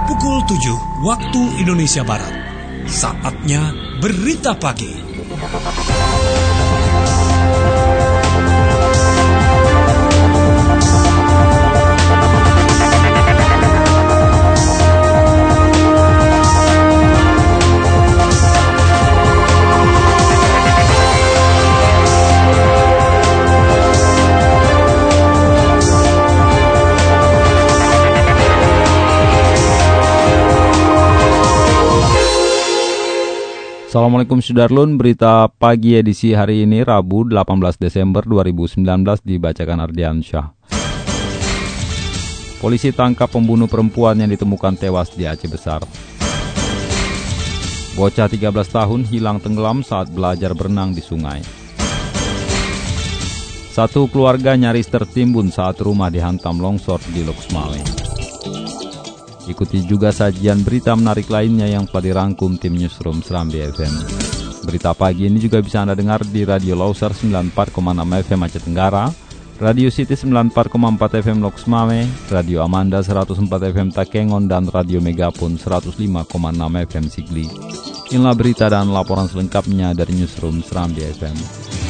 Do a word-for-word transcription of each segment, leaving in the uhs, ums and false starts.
pukul tujuh waktu Indonesia Barat. Saatnya Berita Pagi. Assalamualaikum Sudarlun, berita pagi edisi hari ini Rabu delapan belas Desember dua ribu sembilan belas dibacakan Ardiansyah. Polisi tangkap pembunuh perempuan yang ditemukan tewas di Aceh Besar. Bocah tiga belas tahun hilang tenggelam saat belajar berenang di sungai. Satu keluarga nyaris tertimbun saat rumah dihantam longsor di Loksmawe. Ikuti juga sajian berita menarik lainnya yang telah dirangkum tim Newsroom Serambi F M. Berita pagi ini juga bisa Anda dengar di Radio Loser sembilan puluh empat koma enam F M Aceh Tenggara, Radio City sembilan puluh empat koma empat F M Loksmawe, Radio Amanda seratus empat F M Takengon, dan Radio Megapun seratus lima koma enam F M Sigli. Inilah berita dan laporan selengkapnya dari Newsroom Serambi F M.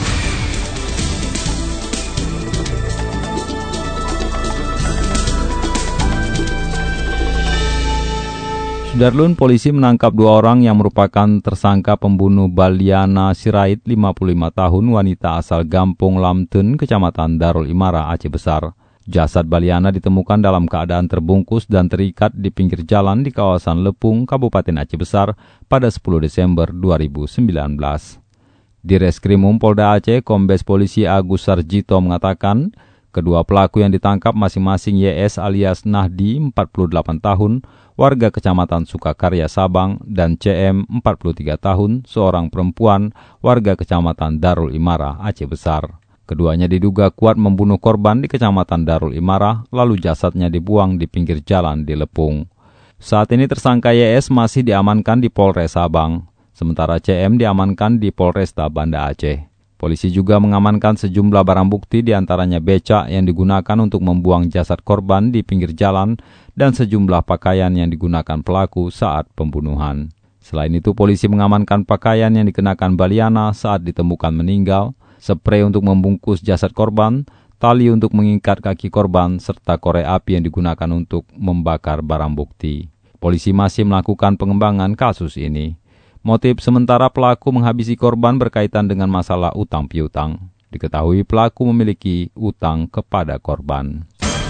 Sudarlun, polisi menangkap dua orang yang merupakan tersangka pembunuh Baliana Sirait, lima puluh lima tahun, wanita asal Gampung Lamten, Kecamatan Darul Imara, Aceh Besar. Jasad Baliana ditemukan dalam keadaan terbungkus dan terikat di pinggir jalan di kawasan Lepung, Kabupaten Aceh Besar pada sepuluh Desember dua ribu sembilan belas. Di Reskrimum Polda Aceh, Kombes Polisi Agus Sarjito mengatakan, kedua pelaku yang ditangkap masing-masing Y S alias Nahdi, empat puluh delapan tahun, warga Kecamatan Sukakarya Sabang, dan C M, empat puluh tiga tahun, seorang perempuan, warga Kecamatan Darul Imara, Aceh Besar. Keduanya diduga kuat membunuh korban di Kecamatan Darul Imara, lalu jasadnya dibuang di pinggir jalan di Lepung. Saat ini tersangka Y S masih diamankan di Polres Sabang, sementara C M diamankan di Polresta Banda Aceh. Polisi juga mengamankan sejumlah barang bukti diantaranya becak yang digunakan untuk membuang jasad korban di pinggir jalan dan sejumlah pakaian yang digunakan pelaku saat pembunuhan. Selain itu, polisi mengamankan pakaian yang dikenakan Baliana saat ditemukan meninggal, sprei untuk membungkus jasad korban, tali untuk mengikat kaki korban, serta korek api yang digunakan untuk membakar barang bukti. Polisi masih melakukan pengembangan kasus ini. Motif sementara pelaku menghabisi korban berkaitan dengan masalah utang piutang. Diketahui pelaku memiliki utang kepada korban.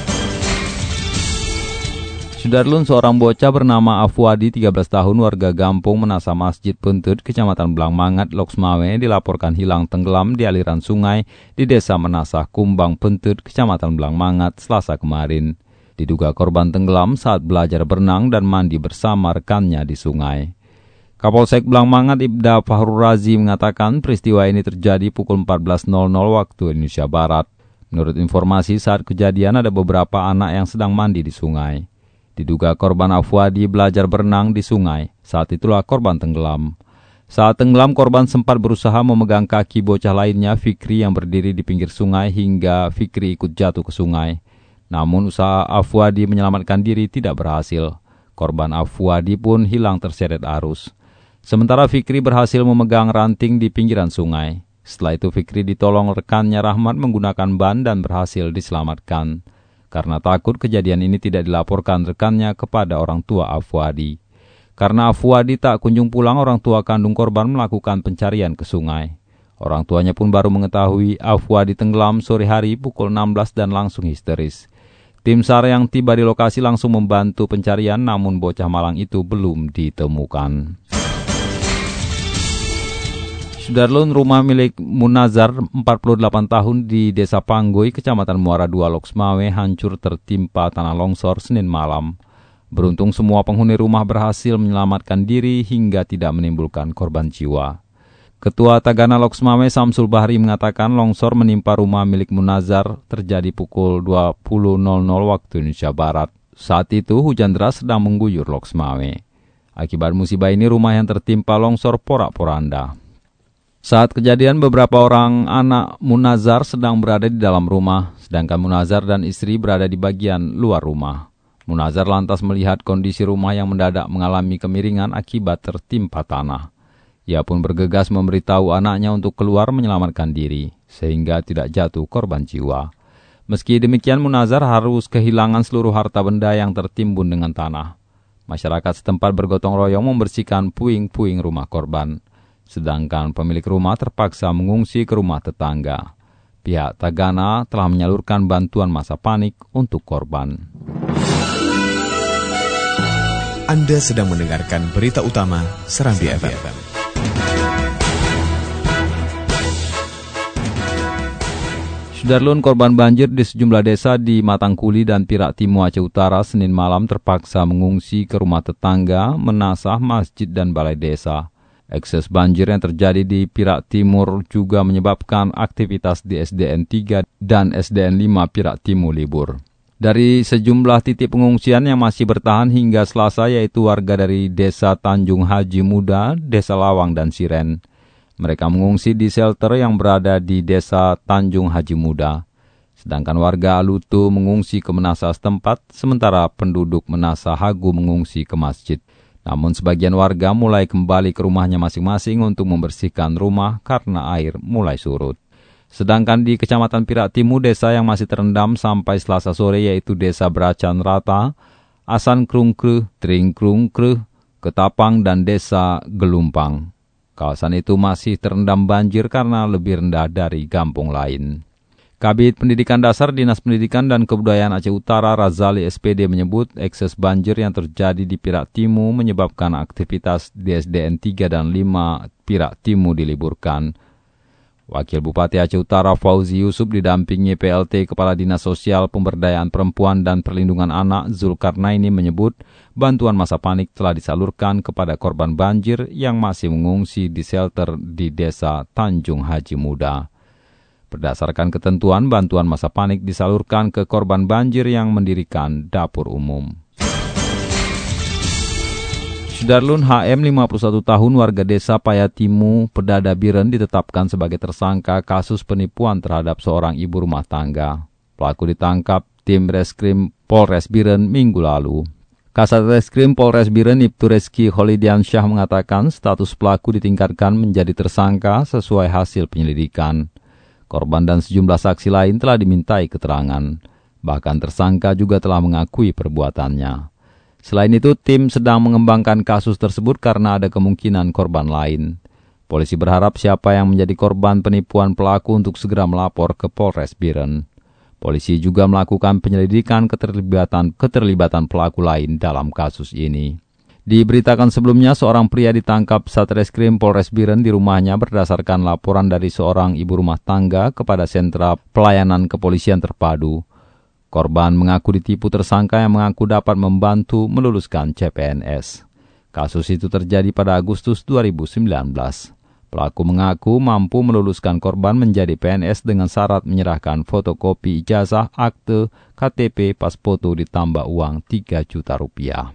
Sudarlun, seorang bocah bernama Afwadi, tiga belas tahun, warga Gampung Menasa Masjid Pentut, Kecamatan Blangmangat, Loksmawe, dilaporkan hilang tenggelam di aliran sungai di Desa Menasah Kumbang Pentut, Kecamatan Blangmangat, Selasa kemarin. Diduga korban tenggelam saat belajar berenang dan mandi bersama rekannya di sungai. Kapolsek Blangmangat Ibda Fahrul Razi mengatakan peristiwa ini terjadi pukul empat belas waktu Indonesia Barat. Menurut informasi, saat kejadian ada beberapa anak yang sedang mandi di sungai. Diduga korban Afwadi belajar berenang di sungai. Saat itulah korban tenggelam. Saat tenggelam, korban sempat berusaha memegang kaki bocah lainnya, Fikri, yang berdiri di pinggir sungai hingga Fikri ikut jatuh ke sungai. Namun usaha Afwadi menyelamatkan diri tidak berhasil. Korban Afwadi pun hilang terseret arus. Sementara Fikri berhasil memegang ranting di pinggiran sungai. Setelah itu Fikri ditolong rekannya Rahmat menggunakan ban dan berhasil diselamatkan. Karena takut kejadian ini tidak dilaporkan rekannya kepada orang tua Afwadi. Karena Afwadi tak kunjung pulang, orang tua kandung korban melakukan pencarian ke sungai. Orang tuanya pun baru mengetahui Afwadi tenggelam sore hari pukul enam belas dan langsung histeris. Tim S A R yang tiba di lokasi langsung membantu pencarian, namun bocah malang itu belum ditemukan. Sudarlun, rumah milik Munazar, empat puluh delapan tahun, di Desa Panggoy, Kecamatan Muara dua, Loksmawe, hancur tertimpa tanah longsor Senin malam. Beruntung semua penghuni rumah berhasil menyelamatkan diri hingga tidak menimbulkan korban jiwa. Ketua Tagana Loksmawe Samsul Bahri mengatakan longsor menimpa rumah milik Munazar terjadi pukul dua puluh waktu Indonesia Barat. Saat itu hujan deras sedang mengguyur Loksmawe. Akibat musibah ini rumah yang tertimpa longsor porak-poranda. Saat kejadian, beberapa orang anak Munazar sedang berada di dalam rumah, sedangkan Munazar dan istri berada di bagian luar rumah. Munazar lantas melihat kondisi rumah yang mendadak mengalami kemiringan akibat tertimpa tanah. Ia pun bergegas memberitahu anaknya untuk keluar menyelamatkan diri, sehingga tidak jatuh korban jiwa. Meski demikian, Munazar harus kehilangan seluruh harta benda yang tertimbun dengan tanah. Masyarakat setempat bergotong royong membersihkan puing-puing rumah korban, sedangkan pemilik rumah terpaksa mengungsi ke rumah tetangga. Pihak Tagana telah menyalurkan bantuan masa panik untuk korban. Anda sedang mendengarkan berita utama Serambi F M. Sudarlun, korban banjir di sejumlah desa di Matangkuli dan Pirak Timur Aceh Utara Senin malam terpaksa mengungsi ke rumah tetangga, menasah masjid dan balai desa. Ekses banjir yang terjadi di Pirak Timur juga menyebabkan aktivitas di S D N tiga dan S D N lima Pirak Timur libur. Dari sejumlah titik pengungsian yang masih bertahan hingga Selasa, yaitu warga dari Desa Tanjung Haji Muda, Desa Lawang, dan Siren. Mereka mengungsi di shelter yang berada di Desa Tanjung Haji Muda. Sedangkan warga Alutu mengungsi ke Menasa setempat, sementara penduduk Menasa Hagu mengungsi ke masjid. Namun sebagian warga mulai kembali ke rumahnya masing-masing untuk membersihkan rumah karena air mulai surut. Sedangkan di Kecamatan Pirak Timur, desa yang masih terendam sampai Selasa sore yaitu Desa Beracan Rata, Asan Krungkreh, Tring Krungkreh, Ketapang, dan Desa Gelumpang. Kawasan itu masih terendam banjir karena lebih rendah dari kampung lain. Kabid Pendidikan Dasar Dinas Pendidikan dan Kebudayaan Aceh Utara Razali S P D menyebut ekses banjir yang terjadi di Pirak Timur menyebabkan aktivitas di S D N tiga dan lima Pirak Timur diliburkan. Wakil Bupati Aceh Utara Fauzi Yusuf didampingi P L T Kepala Dinas Sosial Pemberdayaan Perempuan dan Perlindungan Anak Zulkarnaini menyebut bantuan masa panik telah disalurkan kepada korban banjir yang masih mengungsi di shelter di Desa Tanjung Haji Muda. Berdasarkan ketentuan, bantuan masa panik disalurkan ke korban banjir yang mendirikan dapur umum. Sudarlun, H M lima puluh satu tahun warga desa Payatimu, Pedada Biren ditetapkan sebagai tersangka kasus penipuan terhadap seorang ibu rumah tangga. Pelaku ditangkap tim Reskrim Polres Biren minggu lalu. Kasat Reskrim Polres Biren Ibtu Reski Kholidiansyah mengatakan status pelaku ditingkatkan menjadi tersangka sesuai hasil penyelidikan. Korban dan sejumlah saksi lain telah dimintai keterangan. Bahkan tersangka juga telah mengakui perbuatannya. Selain itu, tim sedang mengembangkan kasus tersebut karena ada kemungkinan korban lain. Polisi berharap siapa yang menjadi korban penipuan pelaku untuk segera melapor ke Polres Biren. Polisi juga melakukan penyelidikan keterlibatan keterlibatan pelaku lain dalam kasus ini. Diberitakan sebelumnya, seorang pria ditangkap Satreskrim Polres Biren di rumahnya berdasarkan laporan dari seorang ibu rumah tangga kepada Sentra Pelayanan Kepolisian Terpadu. Korban mengaku ditipu tersangka yang mengaku dapat membantu meluluskan C P N S. Kasus itu terjadi pada Agustus dua ribu sembilan belas. Pelaku mengaku mampu meluluskan korban menjadi P N S dengan syarat menyerahkan fotokopi ijazah, akte, K T P, pas foto ditambah uang tiga juta rupiah.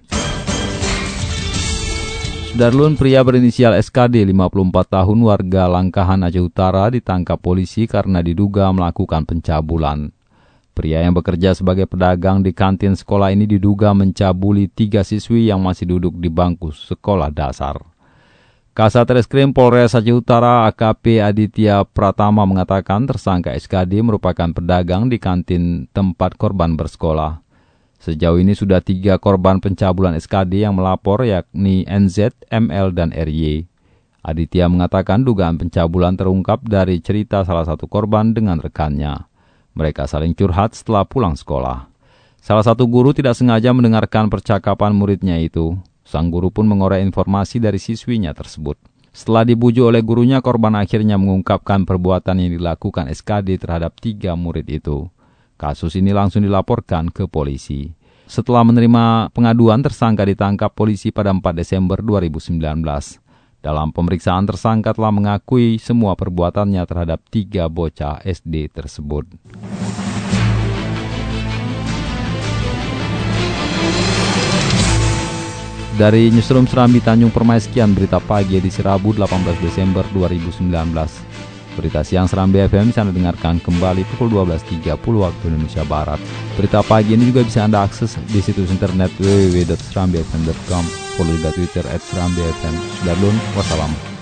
Darlun, pria berinisial S K D lima puluh empat tahun warga Langkahan Aceh Utara ditangkap polisi karena diduga melakukan pencabulan. Pria yang bekerja sebagai pedagang di kantin sekolah ini diduga mencabuli tiga siswi yang masih duduk di bangku sekolah dasar. Kasat Reskrim Polres Aceh Utara A K P Aditya Pratama mengatakan tersangka S K D merupakan pedagang di kantin tempat korban bersekolah. Sejauh ini sudah tiga korban pencabulan S K D yang melapor, yakni N Z, M L, dan R Y. Aditya mengatakan dugaan pencabulan terungkap dari cerita salah satu korban dengan rekannya. Mereka saling curhat setelah pulang sekolah. Salah satu guru tidak sengaja mendengarkan percakapan muridnya itu. Sang guru pun mengorek informasi dari siswinya tersebut. Setelah dibujuk oleh gurunya, korban akhirnya mengungkapkan perbuatan yang dilakukan S K D terhadap tiga murid itu. Kasus ini langsung dilaporkan ke polisi. Setelah menerima pengaduan, tersangka ditangkap polisi pada empat Desember dua ribu sembilan belas. Dalam pemeriksaan, tersangka telah mengakui semua perbuatannya terhadap tiga bocah S D tersebut. Dari Newsroom Serambi Tanjung Permai, sekian berita pagi edisi Rabu delapan belas Desember dua ribu sembilan belas. Berita siang Serambi F M bisa Anda dengarkan kembali pukul dua belas tiga puluh waktu Indonesia Barat. Berita pagi ini juga bisa Anda akses di situs internet w w w titik serambi f m titik com. Follow juga Twitter at serambi f m. Sudarlun, wassalam.